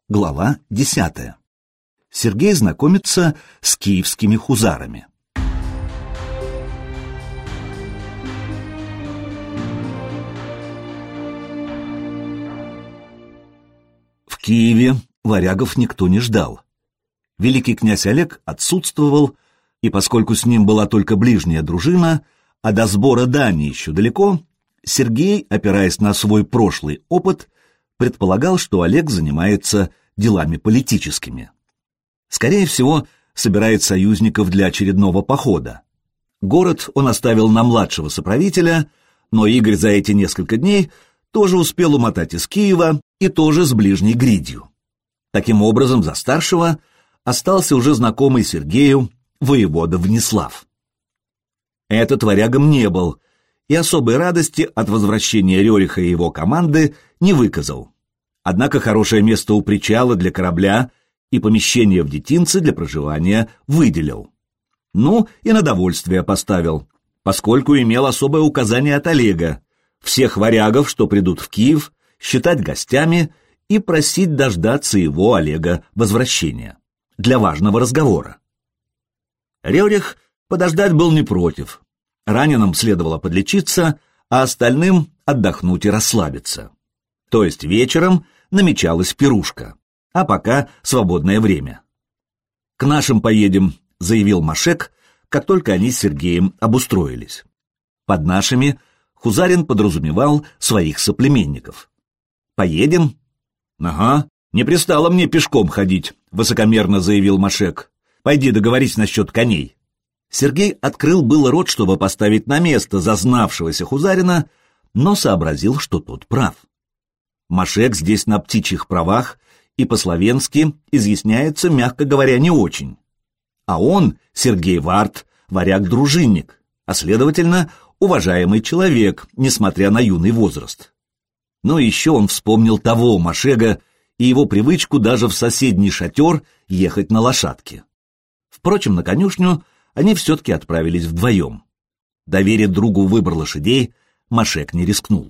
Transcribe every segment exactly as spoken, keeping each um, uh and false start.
Глава десятая. Сергей знакомится с киевскими хузарами. В Киеве варягов никто не ждал. Великий князь Олег отсутствовал, и поскольку с ним была только ближняя дружина, а до сбора дани еще далеко, Сергей, опираясь на свой прошлый опыт, предполагал, что Олег занимается делами политическими. Скорее всего, собирает союзников для очередного похода. Город он оставил на младшего соправителя, но Игорь за эти несколько дней тоже успел умотать из Киева и тоже с ближней гридью. Таким образом, за старшего остался уже знакомый Сергею воевода Внеслав. Этот варягом не был, и особой радости от возвращения Рёриха и его команды не выказал. Однако хорошее место у причала для корабля и помещение в детинце для проживания выделил. Ну, и на довольствие поставил, поскольку имел особое указание от Олега всех варягов, что придут в Киев, считать гостями и просить дождаться его, Олега, возвращения для важного разговора. Рёрих подождать был не против. Раненым следовало подлечиться, а остальным отдохнуть и расслабиться. То есть вечером намечалась пирушка, а пока свободное время. «К нашим поедем», — заявил Машек, как только они с Сергеем обустроились. Под нашими Хузарин подразумевал своих соплеменников. «Поедем?» «Ага, не пристало мне пешком ходить», — высокомерно заявил Машек. «Пойди договорись насчет коней». Сергей открыл было рот, чтобы поставить на место зазнавшегося Хузарина, но сообразил, что тот прав. Машек здесь на птичьих правах и по-словенски изъясняется, мягко говоря, не очень. А он, Сергей Варт, варяг-дружинник, а следовательно, уважаемый человек, несмотря на юный возраст. Но еще он вспомнил того Машега и его привычку даже в соседний шатер ехать на лошадке. Впрочем, на конюшню они все-таки отправились вдвоем. Доверить другу выбор лошадей Машек не рискнул.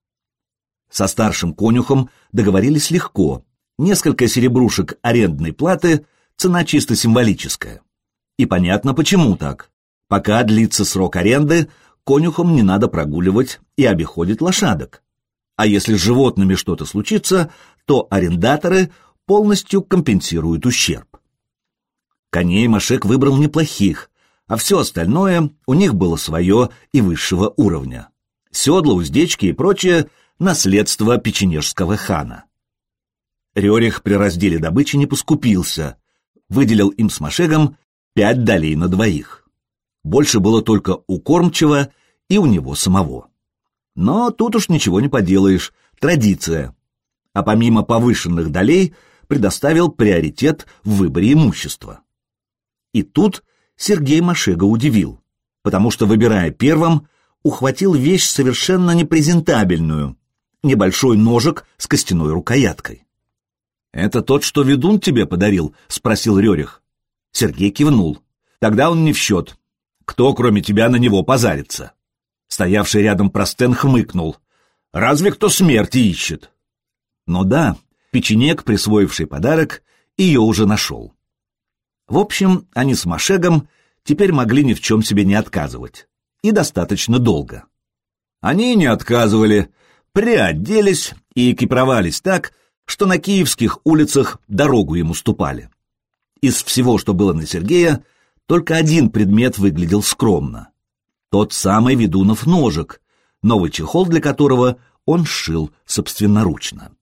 Со старшим конюхом договорились легко. Несколько серебрушек арендной платы, цена чисто символическая. И понятно, почему так. Пока длится срок аренды, конюхам не надо прогуливать и обиходить лошадок. А если с животными что-то случится, то арендаторы полностью компенсируют ущерб. Коней Машек выбрал неплохих, а все остальное у них было свое и высшего уровня. Седла, уздечки и прочее — наследство печенежского хана. Рёрих при разделе добычи не поскупился, выделил им с Машегом пять долей на двоих. Больше было только у кормчего и у него самого. Но тут уж ничего не поделаешь, традиция. А помимо повышенных долей предоставил приоритет в выборе имущества. И тут Сергей Машега удивил, потому что, выбирая первым, ухватил вещь совершенно непрезентабельную — небольшой ножик с костяной рукояткой. «Это тот, что ведун тебе подарил?» — спросил Рёрих. Сергей кивнул. «Тогда он не в счет. Кто, кроме тебя, на него позарится?» Стоявший рядом Простен хмыкнул. «Разве кто смерти ищет?» Но да, печенег, присвоивший подарок, ее уже нашел. В общем, они с Машегом теперь могли ни в чем себе не отказывать. И достаточно долго. Они не отказывали, приоделись и экипировались так, что на киевских улицах дорогу им уступали. Из всего, что было на Сергея, только один предмет выглядел скромно. Тот самый ведунов ножик, новый чехол для которого он сшил собственноручно.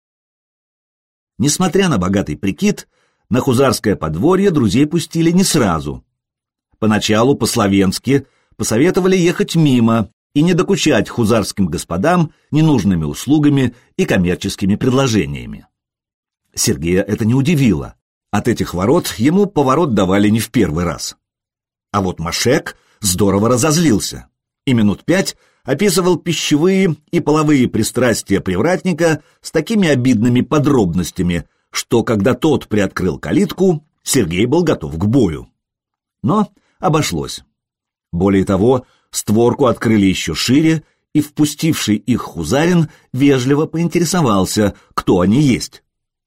Несмотря на богатый прикид, на хузарское подворье друзей пустили не сразу. Поначалу по-словенски посоветовали ехать мимо и не докучать хузарским господам ненужными услугами и коммерческими предложениями. Сергея это не удивило. От этих ворот ему поворот давали не в первый раз. А вот Машек здорово разозлился и минут пять описывал пищевые и половые пристрастия привратника с такими обидными подробностями, что, когда тот приоткрыл калитку, Сергей был готов к бою. Но обошлось. Более того, створку открыли еще шире, и впустивший их хузарин вежливо поинтересовался, кто они есть.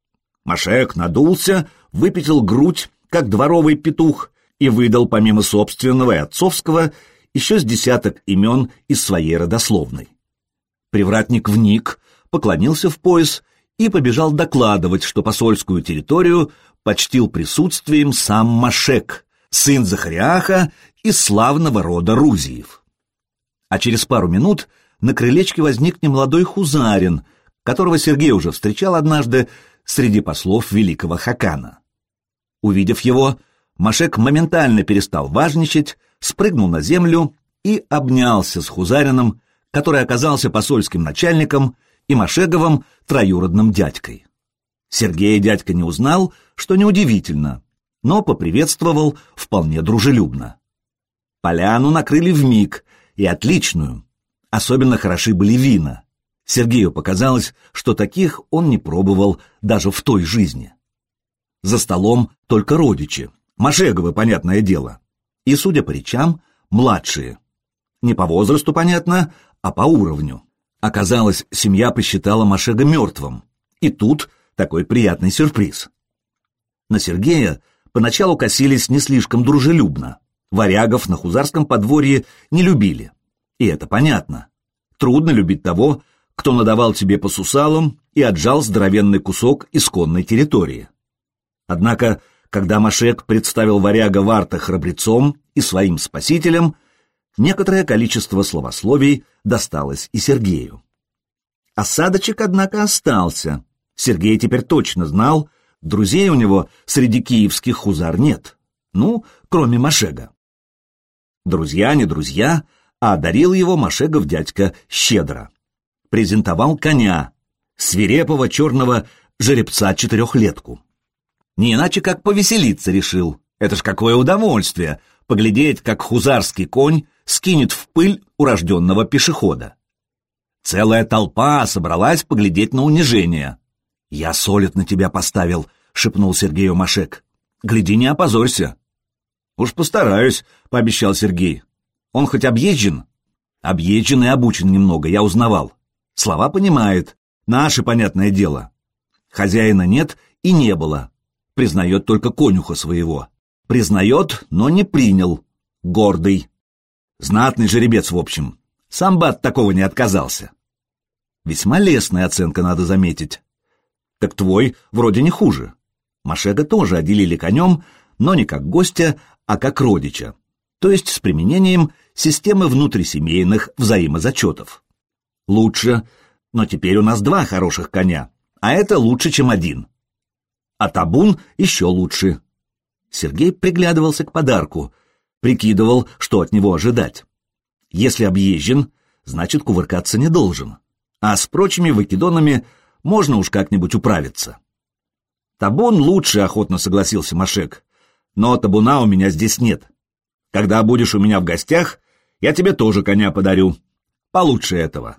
Машек надулся, выпятил грудь, как дворовый петух, и выдал помимо собственного и отцовского еще с десяток имен из своей родословной. Привратник вник, поклонился в пояс и побежал докладывать, что посольскую территорию почтил присутствием сам Машек, сын Захариаха из славного рода Рузиев. А через пару минут на крылечке возник немолодой хузарин, которого Сергей уже встречал однажды среди послов великого Хакана. Увидев его, Машек моментально перестал важничать, спрыгнул на землю и обнялся с хузарином, который оказался посольским начальником и Машеговым троюродным дядькой. Сергея дядька не узнал, что неудивительно, но поприветствовал вполне дружелюбно. Поляну накрыли вмиг, и отличную. Особенно хороши были вина. Сергею показалось, что таких он не пробовал даже в той жизни. За столом только родичи, Машеговы, понятное дело, и, судя по речам, младшие. Не по возрасту, понятно, а по уровню. Оказалось, семья посчитала Машега мертвым, и тут такой приятный сюрприз. На Сергея поначалу косились не слишком дружелюбно. Варягов на хузарском подворье не любили. И это понятно. Трудно любить того, кто надавал тебе по сусалам и отжал здоровенный кусок исконной территории. Однако, когда Машек представил варяга Варта храбрецом и своим спасителем, некоторое количество словословий досталось и Сергею. Осадочек, однако, остался. Сергей теперь точно знал, друзей у него среди киевских хузар нет. Ну, кроме Машега. Друзья не друзья, а одарил его Машегов дядька щедро. Презентовал коня, свирепого черного жеребца-четырехлетку. Не иначе как повеселиться решил. Это ж какое удовольствие — поглядеть, как хузарский конь скинет в пыль урожденного пешехода. Целая толпа собралась поглядеть на унижение. «Я солид на тебя поставил», — шепнул Сергею Машек. «Гляди, не опозорься». «Уж постараюсь», — пообещал Сергей. «Он хоть объезжен?» «Объезжен и обучен немного, я узнавал. Слова понимает, наше, понятное дело. Хозяина нет и не было. Признает только конюха своего. Признает, но не принял. Гордый. Знатный жеребец, в общем. Сам бы от такого не отказался». Весьма лестная оценка, надо заметить. Так твой вроде не хуже. Машега тоже отделили конем, но не как гостя, а как родича, то есть с применением системы внутрисемейных взаимозачетов. Лучше, но теперь у нас два хороших коня, а это лучше, чем один. А табун еще лучше. Сергей приглядывался к подарку, прикидывал, что от него ожидать. Если объезжен, значит кувыркаться не должен, а с прочими выкидонами можно уж как-нибудь управиться. Табун лучше, охотно согласился Машек, но табуна у меня здесь нет. Когда будешь у меня в гостях, я тебе тоже коня подарю. Получше этого.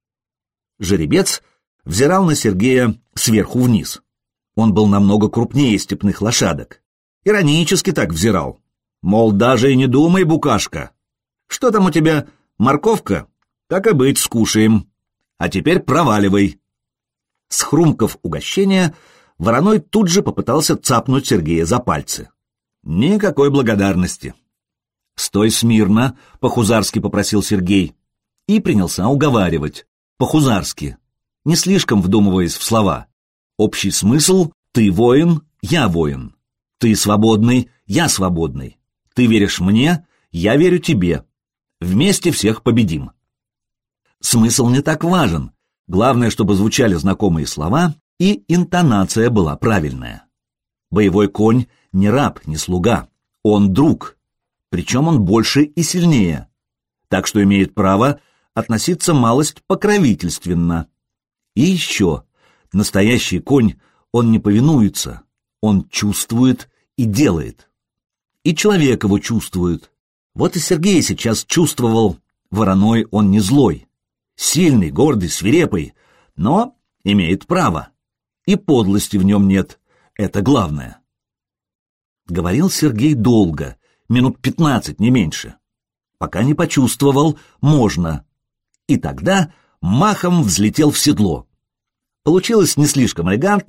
Жеребец взирал на Сергея сверху вниз. Он был намного крупнее степных лошадок. Иронически так взирал. Мол, даже и не думай, букашка. Что там у тебя, морковка? Так и быть, скушаем. А теперь проваливай. Схрумкав угощение, Вороной тут же попытался цапнуть Сергея за пальцы. Никакой благодарности. «Стой смирно», — по-хузарски попросил Сергей. И принялся уговаривать. По-хузарски, не слишком вдумываясь в слова. Общий смысл — ты воин, я воин. Ты свободный, я свободный. Ты веришь мне, я верю тебе. Вместе всех победим. Смысл не так важен. Главное, чтобы звучали знакомые слова, и интонация была правильная. Боевой конь не раб, не слуга. Он друг. Причем он больше и сильнее. Так что имеет право относиться малость покровительственно. И еще, настоящий конь, он не повинуется, он чувствует и делает. И человек его чувствует. Вот и Сергей сейчас чувствовал, вороной он не злой. Сильный, гордый, свирепый, но имеет право. И подлости в нем нет, это главное. Говорил Сергей долго, минут пятнадцать, не меньше. Пока не почувствовал, можно. И тогда махом взлетел в седло. Получилось не слишком элегантно,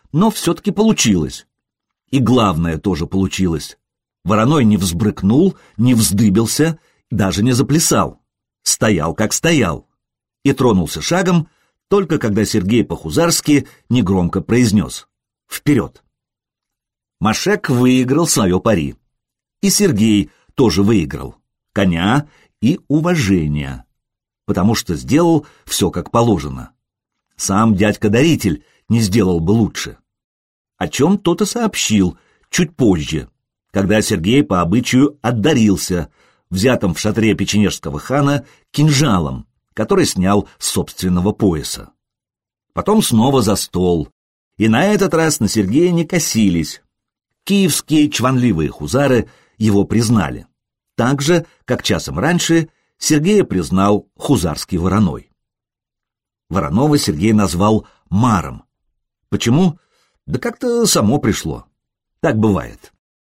но все-таки получилось. И главное тоже получилось. Вороной не взбрыкнул, не вздыбился, даже не заплясал. Стоял, как стоял. И тронулся шагом, только когда Сергей по-хузарски негромко произнес: «Вперед!». Машек выиграл свое пари. И Сергей тоже выиграл. Коня и уважение. Потому что сделал все как положено. Сам дядька-даритель не сделал бы лучше. О чем тот и сообщил чуть позже, когда Сергей по обычаю отдарился взятым в шатре печенежского хана кинжалом, который снял с собственного пояса. Потом снова за стол, и на этот раз на Сергея не косились. Киевские чванливые хузары его признали, так же, как часом раньше Сергея признал хузарский Вороной. Воронова Сергей назвал Маром. Почему? Да как-то само пришло. Так бывает.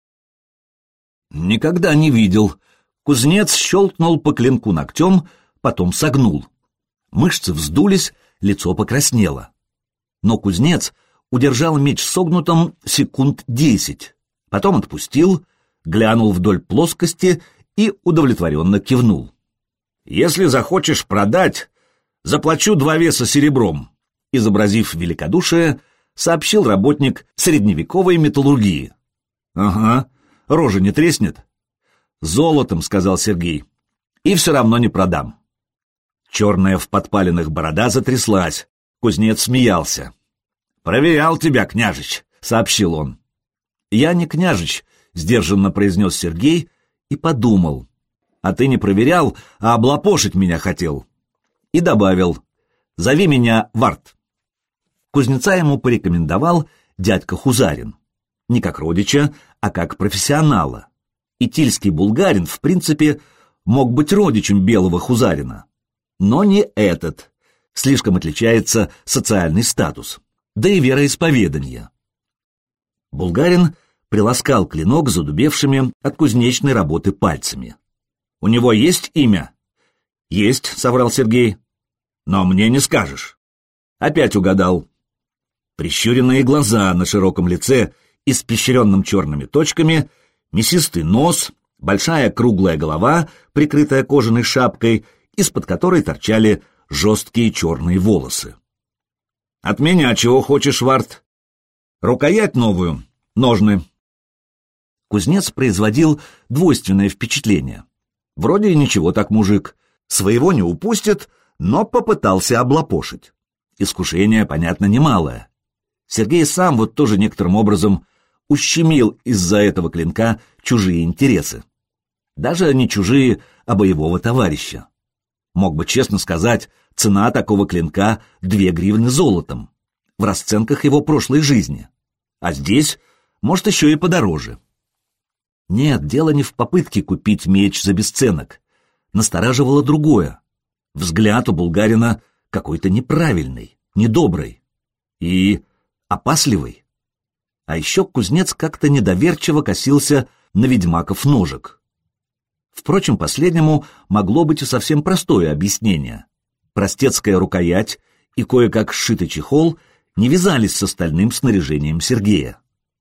Никогда не видел. Кузнец щелкнул по клинку ногтем, потом согнул. Мышцы вздулись, лицо покраснело. Но кузнец удержал меч согнутым секунд десять, потом отпустил, глянул вдоль плоскости и удовлетворенно кивнул. «Если захочешь продать, заплачу два веса серебром», изобразив великодушие, сообщил работник средневековой металлургии. «Ага, рожа не треснет?» «Золотом», — сказал Сергей, — «и все равно не продам». Черная в подпаленных борода затряслась, кузнец смеялся. «Проверял тебя, княжич», — сообщил он. «Я не княжич», — сдержанно произнес Сергей и подумал. «А ты не проверял, а облапошить меня хотел». И добавил: «Зови меня Варт». Кузнеца ему порекомендовал дядька Хузарин. Не как родича, а как профессионала. И тильский булгарин, в принципе, мог быть родичем белого хузарина. Но не этот. Слишком отличается социальный статус, да и вероисповедание. Булгарин приласкал клинок задубевшими от кузнечной работы пальцами. «У него есть имя?» «Есть», — соврал Сергей. «Но мне не скажешь». Опять угадал. Прищуренные глаза на широком лице, испещренном черными точками, мясистый нос, большая круглая голова, прикрытая кожаной шапкой, из-под которой торчали жесткие черные волосы. «От меня чего хочешь, Варт?» «Рукоять новую, ножны». Кузнец производил двойственное впечатление. Вроде ничего так мужик, своего не упустит, но попытался облапошить. Искушение, понятно, немалое. Сергей сам вот тоже некоторым образом ущемил из-за этого клинка чужие интересы. Даже не чужие, а боевого товарища. Мог бы честно сказать, цена такого клинка — две гривны золотом, в расценках его прошлой жизни. А здесь, может, еще и подороже. Нет, дело не в попытке купить меч за бесценок. Настораживало другое. Взгляд у булгарина какой-то неправильный, недобрый и опасливый. А еще кузнец как-то недоверчиво косился на ведьмаков ножек. Впрочем, последнему могло быть и совсем простое объяснение. Простецкая рукоять и кое-как сшитый чехол не вязались с остальным снаряжением Сергея.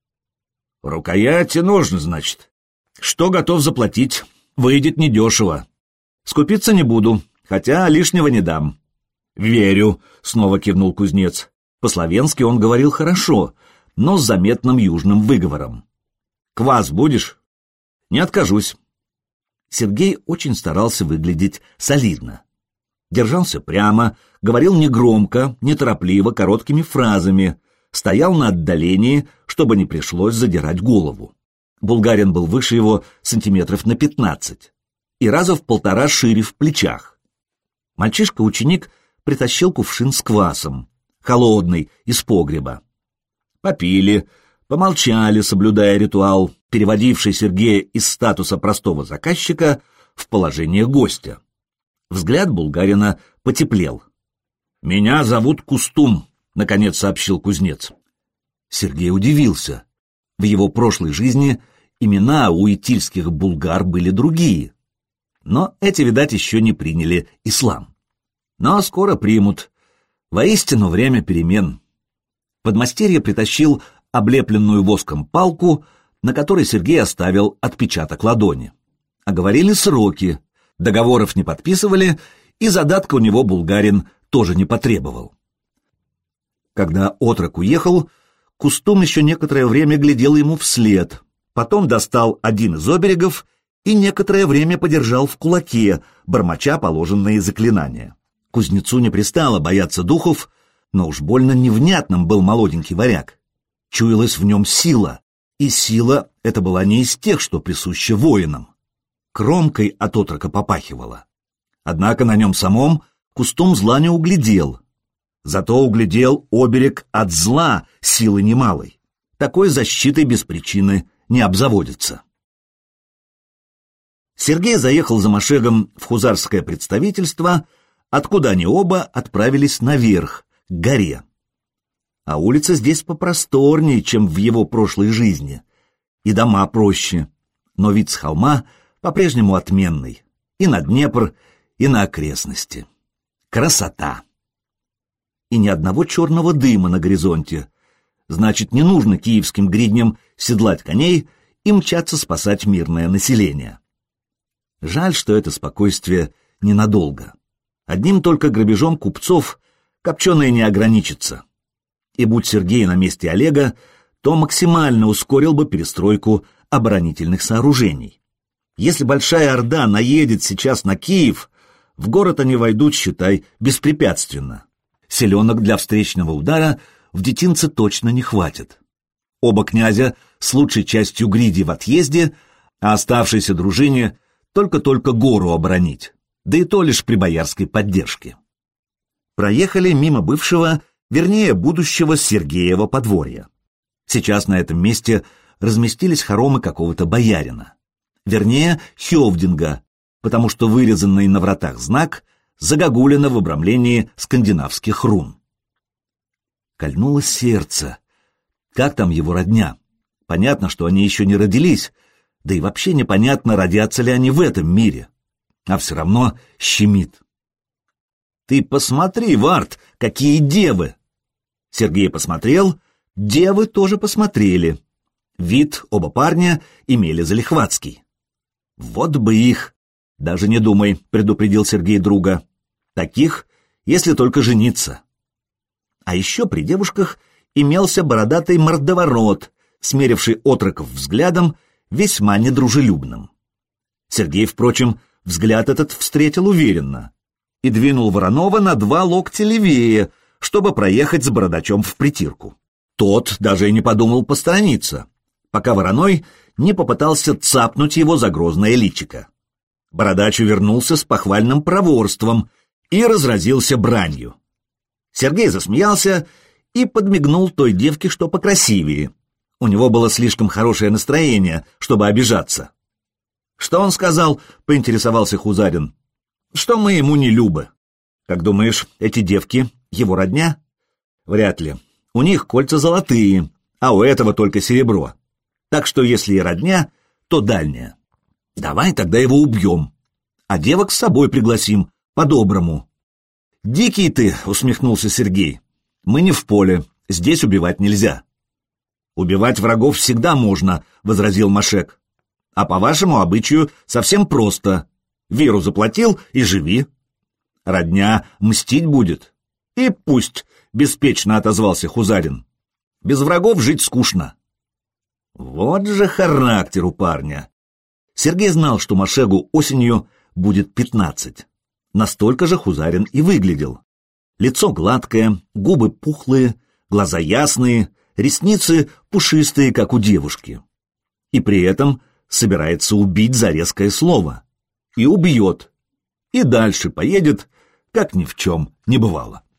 «Рукоять и ножны, значит. Что готов заплатить? Выйдет недешево. Скупиться не буду, хотя лишнего не дам». «Верю», — снова кивнул кузнец. По-словенски он говорил хорошо, но с заметным южным выговором. «Квас будешь?» «Не откажусь». Сергей очень старался выглядеть солидно. Держался прямо, говорил негромко, неторопливо, короткими фразами, стоял на отдалении, чтобы не пришлось задирать голову. Булгарин был выше его сантиметров на пятнадцать и раза в полтора шире в плечах. Мальчишка-ученик притащил кувшин с квасом, холодный, из погреба. Попили, помолчали, соблюдая ритуал, переводивший Сергея из статуса простого заказчика в положение гостя. Взгляд булгарина потеплел. «Меня зовут Кустум», — наконец сообщил кузнец. Сергей удивился. В его прошлой жизни имена у итильских булгар были другие. Но эти, видать, еще не приняли ислам. Но скоро примут. Воистину время перемен. Подмастерье притащил облепленную воском палку, на которой Сергей оставил отпечаток ладони. Оговорили сроки, договоров не подписывали, и задатка у него булгарин тоже не потребовал. Когда отрок уехал, Кустум еще некоторое время глядел ему вслед, потом достал один из оберегов и некоторое время подержал в кулаке, бормоча положенные заклинания. Кузнецу не пристало бояться духов, но уж больно невнятным был молоденький варяг. Чуялась в нем сила, и сила эта была не из тех, что присуща воинам. Кромкой от отрока попахивала. Однако на нем самом Кустум зла не углядел. Зато углядел оберег от зла силы немалой. Такой защитой без причины не обзаводится. Сергей заехал за Машегом в хузарское представительство, откуда они оба отправились наверх, к горе. А улица здесь попросторнее, чем в его прошлой жизни, и дома проще, но вид с холма по-прежнему отменный, и на Днепр, и на окрестности. Красота! И ни одного черного дыма на горизонте. Значит, не нужно киевским гридням седлать коней и мчаться спасать мирное население. Жаль, что это спокойствие ненадолго. Одним только грабежом купцов копченое не ограничится. И будь Сергей на месте Олега, то максимально ускорил бы перестройку оборонительных сооружений. Если Большая Орда наедет сейчас на Киев, в город они войдут, считай, беспрепятственно. Селенок для встречного удара в детинце точно не хватит. Оба князя с лучшей частью гриди в отъезде, а оставшейся дружине только-только гору оборонить, да и то лишь при боярской поддержке. Проехали мимо бывшего, вернее, будущего Сергеева подворья. Сейчас на этом месте разместились хоромы какого-то боярина. Вернее, хёвдинга, потому что вырезанный на вратах знак загогулено в обрамлении скандинавских рун. Кольнуло сердце. Как там его родня? Понятно, что они еще не родились, да и вообще непонятно, родятся ли они в этом мире. А все равно щемит. «Ты посмотри, Варт, какие девы!» Сергей посмотрел, девы тоже посмотрели. Вид оба парня имели залихватский. «Вот бы их!» «Даже не думай», — предупредил Сергей друга. «Таких, если только жениться». А еще при девушках имелся бородатый мордоворот, смеривший отроков взглядом, весьма недружелюбным. Сергей, впрочем, взгляд этот встретил уверенно и двинул Воронова на два локтя левее, чтобы проехать с бородачом в притирку. Тот даже и не подумал посторониться, пока Вороной не попытался цапнуть его за грозное личико. Бородач увернулся с похвальным проворством и разразился бранью. Сергей засмеялся и подмигнул той девке, что покрасивее. У него было слишком хорошее настроение, чтобы обижаться. «Что он сказал?» — поинтересовался Хузарин. «Что мы ему не любы. Как думаешь, эти девки его родня?» «Вряд ли. У них кольца золотые, а у этого только серебро. Так что если и родня, то дальняя. Давай тогда его убьем, а девок с собой пригласим, по-доброму». «Дикий ты!» — усмехнулся Сергей. «Мы не в поле, здесь убивать нельзя». «Убивать врагов всегда можно», — возразил Машек. «А по вашему обычаю совсем просто. Веру заплатил и живи. Родня мстить будет. И пусть», — беспечно отозвался Хузарин. «Без врагов жить скучно». Вот же характер у парня. Сергей знал, что Машегу осенью будет пятнадцать. Настолько же Хузарин и выглядел. Лицо гладкое, губы пухлые, глаза ясные, ресницы пушистые, как у девушки. И при этом собирается убить за резкое слово. И убьет. И дальше поедет, как ни в чем не бывало.